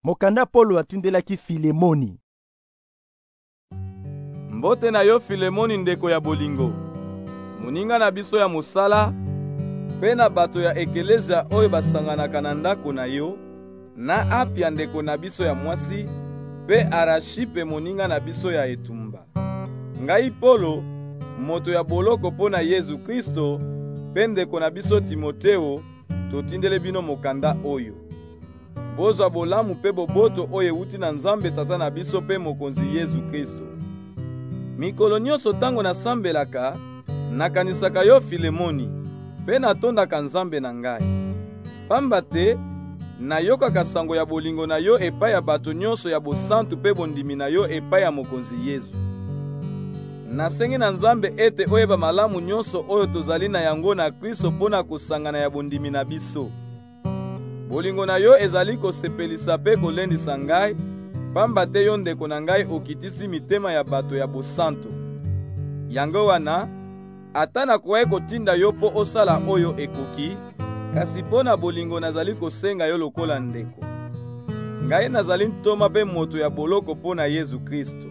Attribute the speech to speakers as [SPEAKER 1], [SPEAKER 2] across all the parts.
[SPEAKER 1] Mokanda Polo atindelaki Filemoni.
[SPEAKER 2] Mbote na yo Filemoni ndeko ya bolingo, moninga na biso ya mosala, pe na bato ya ekelezia oyo basanganaka na ndako na yo, na Apia ndeko na biso ya mwasi, pe Arashipe moninga na biso ya etumba. Ngai Polo, moto ya boloko mpo na Yesu Kristo, pe ndeko na biso Timoteo, totindele bino mokanda oyo. Bozwa bolamu pe boboto oyo euti na Nzambe Tata na biso pe mokonzi Yesu Kristo. Mikolo nyonso tango nasambelaka, nakanisaka yo Filemoni, pe natondaka Nzambe na ngai. Pamba te, nayokaka sango ya bolingo na yo epai ya bato nyonso ya bosantu pe bondimi na yo epai ya mokonzi Yesu. Nasengi na Nzambe ete oyeba malamu nyonso oyo tozali na yango na Kristo mpona kosangana ya bondimi na biso. Bolingo na yo ezali kosepelisa pe kolendisa ngai, pamba te yo ndeko na ngai okitisi mitema ya bato ya bosantu. Yango wana, ata nakoki kotinda yo po osala oyo ekoki, kasi pona bolingo nazali kosenga yo lokola ndeko. Ngai nazali ntoma pe moto ya boloko pona Yesu Kristo.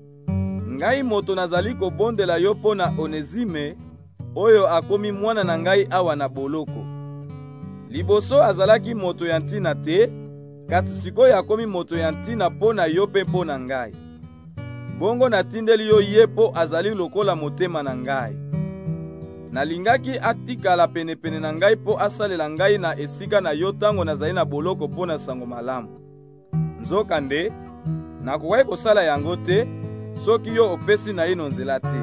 [SPEAKER 2] Ngai moto nazali kobondela yo pona Onezime, oyo akomi mwana na ngai awa na boloko. Liboso azalaki moto ya ntina te, kasi sikoyo akomi moto ya ntina pona yo pe pona ngai. Bongo natindeli yo ye po azali lokola motema na ngai. Nalingaki atikala penepene na ngai po asalela ngai na esika na yo tango nazali na boloko pona sango malamu. Nzokande, nakoki kosala yango te, soki yo opesi na ye nzela te.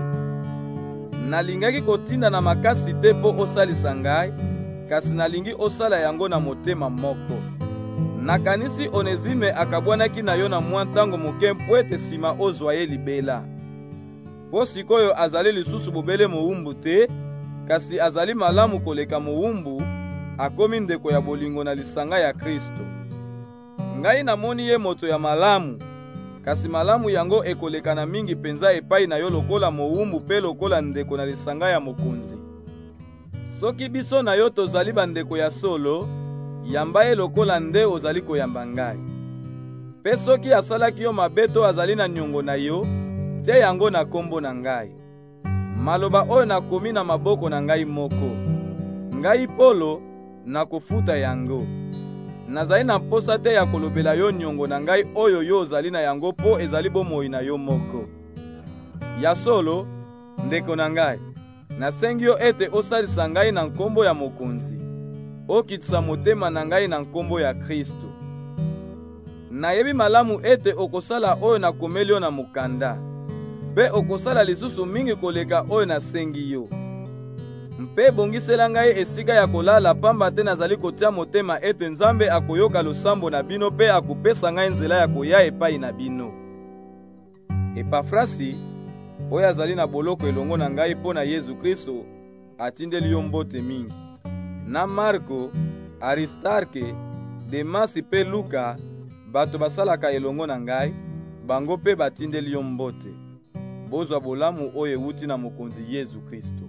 [SPEAKER 2] Nalingaki kotinda na makasi te po osalisa ngai, kasi nalingi osala yango na motema moko. Nakanisi Onezime akabwanaki na yo na mwa ntango moke mpo ete nsima ozwa ye libela. Po sikoyo azali lisusu bobele mowumbu te, kasi azali malamu koleka mowumbu, akomi ndeko ya bolingo na lisanga ya Kristo. Ngai namoni ye moto ya malamu, kasi malamu yango ekoleka na mingi penza epai na yo lokola mowumbu pe lokola ndeko na lisanga ya mokonzi. Soki biso na yo tozali bandeko ya solo, yamba ye lokola nde ozali koyamba ngai. Pe soki asalaki yo mabeto azali na nyongo na yo, te yango na kombo na ngai. Maloba oyo nakomi na maboko na ngai moko. Ngai Polo, nakofuta yango. Nazali na mposa te ya kolobela yo nyongo na ngai oyo yo ozali na yango po ezali bomoi na yo moko. Ya solo, ndeko na ngai, nasengi yo ete osalisa ngai na nkombo ya mokonzi. Okitisa motema na ngai na nkombo ya Kristo. Nayebi malamu ete okosala oyo nakomeli yo na mokanda, pe okosala lisusu mingi koleka oyo nasengi yo. Mpe bongisela ngai esika ya kolala, pamba te nazali kotia motema ete Nzambe akoyoka losambo na bino pe akopesa ngai nzela ya koya epai na bino. Epafrasi, oyo azali na boloko elongo na ngai mpo na Yesu Kristo, atindeli yo mbote mingi. Na Marko, Aristarke, Demasi pe Luka, bato basalaka elongo na ngai, bango pe batindeli yo mbote. Bozwa bolamu oyo euti na mokonzi Yesu Kristo.